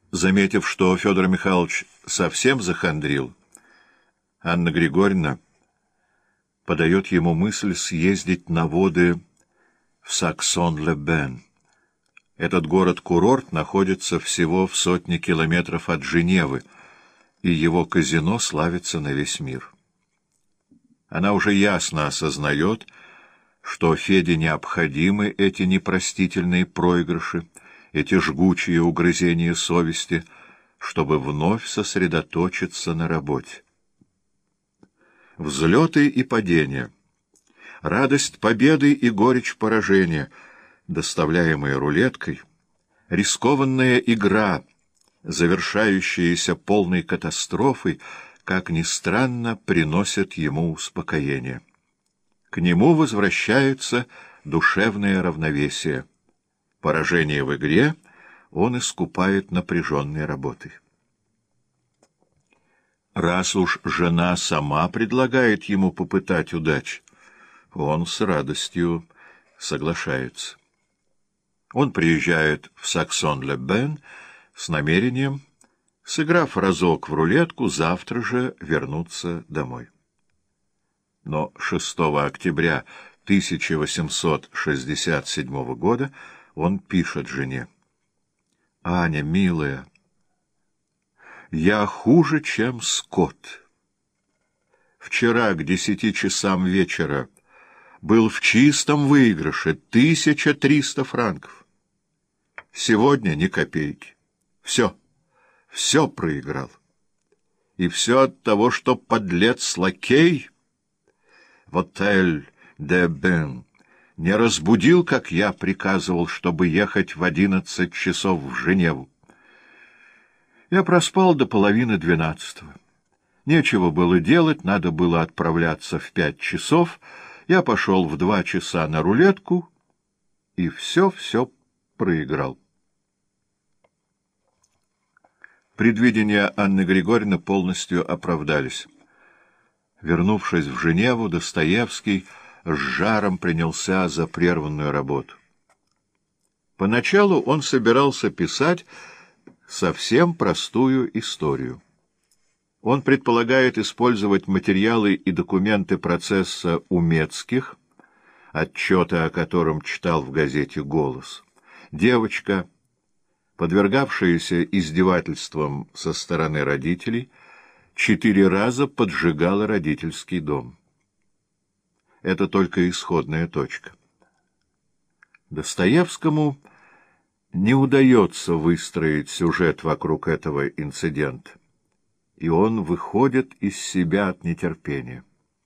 Заметив, что Федор Михайлович совсем захандрил, Анна Григорьевна подает ему мысль съездить на воды в Саксон-ле-Бен. Этот город-курорт находится всего в 100 километров от Женевы, и его казино славится на весь мир. Она уже ясно осознает, что Феде необходимы эти непростительные проигрыши, эти жгучие угрызения совести, чтобы вновь сосредоточиться на работе. Взлеты и падения, радость победы и горечь поражения, доставляемые рулеткой, рискованная игра, завершающаяся полной катастрофой, как ни странно, приносят ему успокоение. К нему возвращается душевное равновесие. Поражение в игре он искупает напряженной работой. Раз уж жена сама предлагает ему попытать удачи, он с радостью соглашается. Он приезжает в Саксон-ле-Бен с намерением, сыграв разок в рулетку, завтра же вернуться домой. Но 6 октября 1867 года он пишет жене: «Аня, милая, я хуже, чем скот. Вчера к 10 часам вечера был в чистом выигрыше 1300 франков. Сегодня ни копейки. Все проиграл. И все от того, что подлец-лакей в отель де Бен не разбудил, как я приказывал, чтобы ехать в 11 часов в Женеву. Я проспал до половины 12-го. Нечего было делать, надо было отправляться в 5 часов. Я пошел в 2 часа на рулетку и все проиграл». Предвидения Анны Григорьевны полностью оправдались. Вернувшись в Женеву, Достоевский с жаром принялся за прерванную работу. Поначалу он собирался писать совсем простую историю. Он предполагает использовать материалы и документы процесса Умецких, отчеты о котором читал в газете «Голос». Девочка, подвергавшаяся издевательствам со стороны родителей, 4 раза поджигала родительский дом. Это только исходная точка. Достоевскому не удается выстроить сюжет вокруг этого инцидента, и он выходит из себя от нетерпения.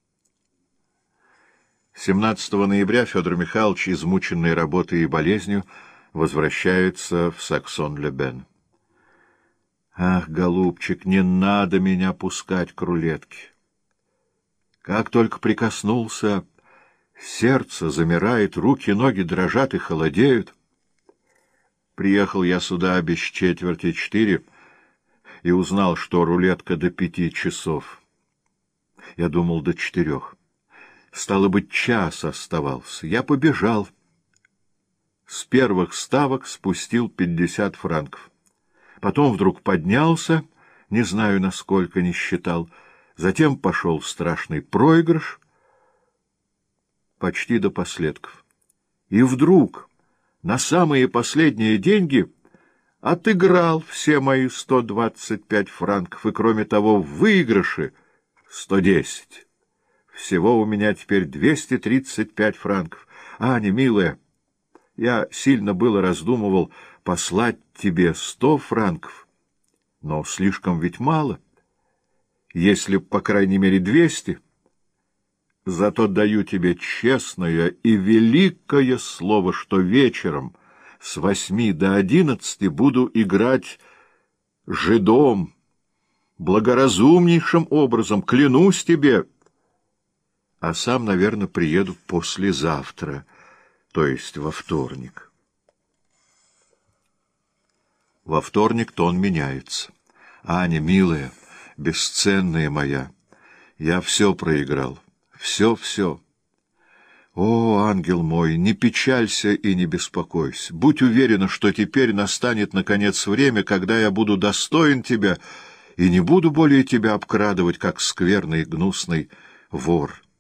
17 ноября Федор Михайлович, измученный работой и болезнью, возвращается в Саксон-ле-Бен. «Ах, голубчик, не надо меня пускать к рулетке. Как только прикоснулся, сердце замирает, руки, ноги дрожат и холодеют. Приехал я сюда без 3:45 и узнал, что рулетка до 5 часов. Я думал, до 4. Стало быть, час оставался. Я побежал. С первых ставок спустил 50 франков. Потом вдруг поднялся, не знаю, насколько не считал. Затем пошел страшный проигрыш, почти до последков. И вдруг, на самые последние деньги, отыграл все мои 125 франков, и, кроме того, в выигрыше 110. Всего у меня теперь 235 франков. Аня, милая, я сильно было раздумывал послать тебе 100 франков, но слишком ведь мало. Если, по крайней мере, 200, зато даю тебе честное и великое слово, что вечером с 8 до 11 буду играть жидом, благоразумнейшим образом, клянусь тебе. А сам, наверное, приеду послезавтра, то есть во вторник. Во вторник тон меняется. Аня, милая, бесценная моя, я все проиграл, все. О, ангел мой, не печалься и не беспокойся. Будь уверена, что теперь настанет, наконец, время, когда я буду достоин тебя и не буду более тебя обкрадывать, как скверный гнусный вор».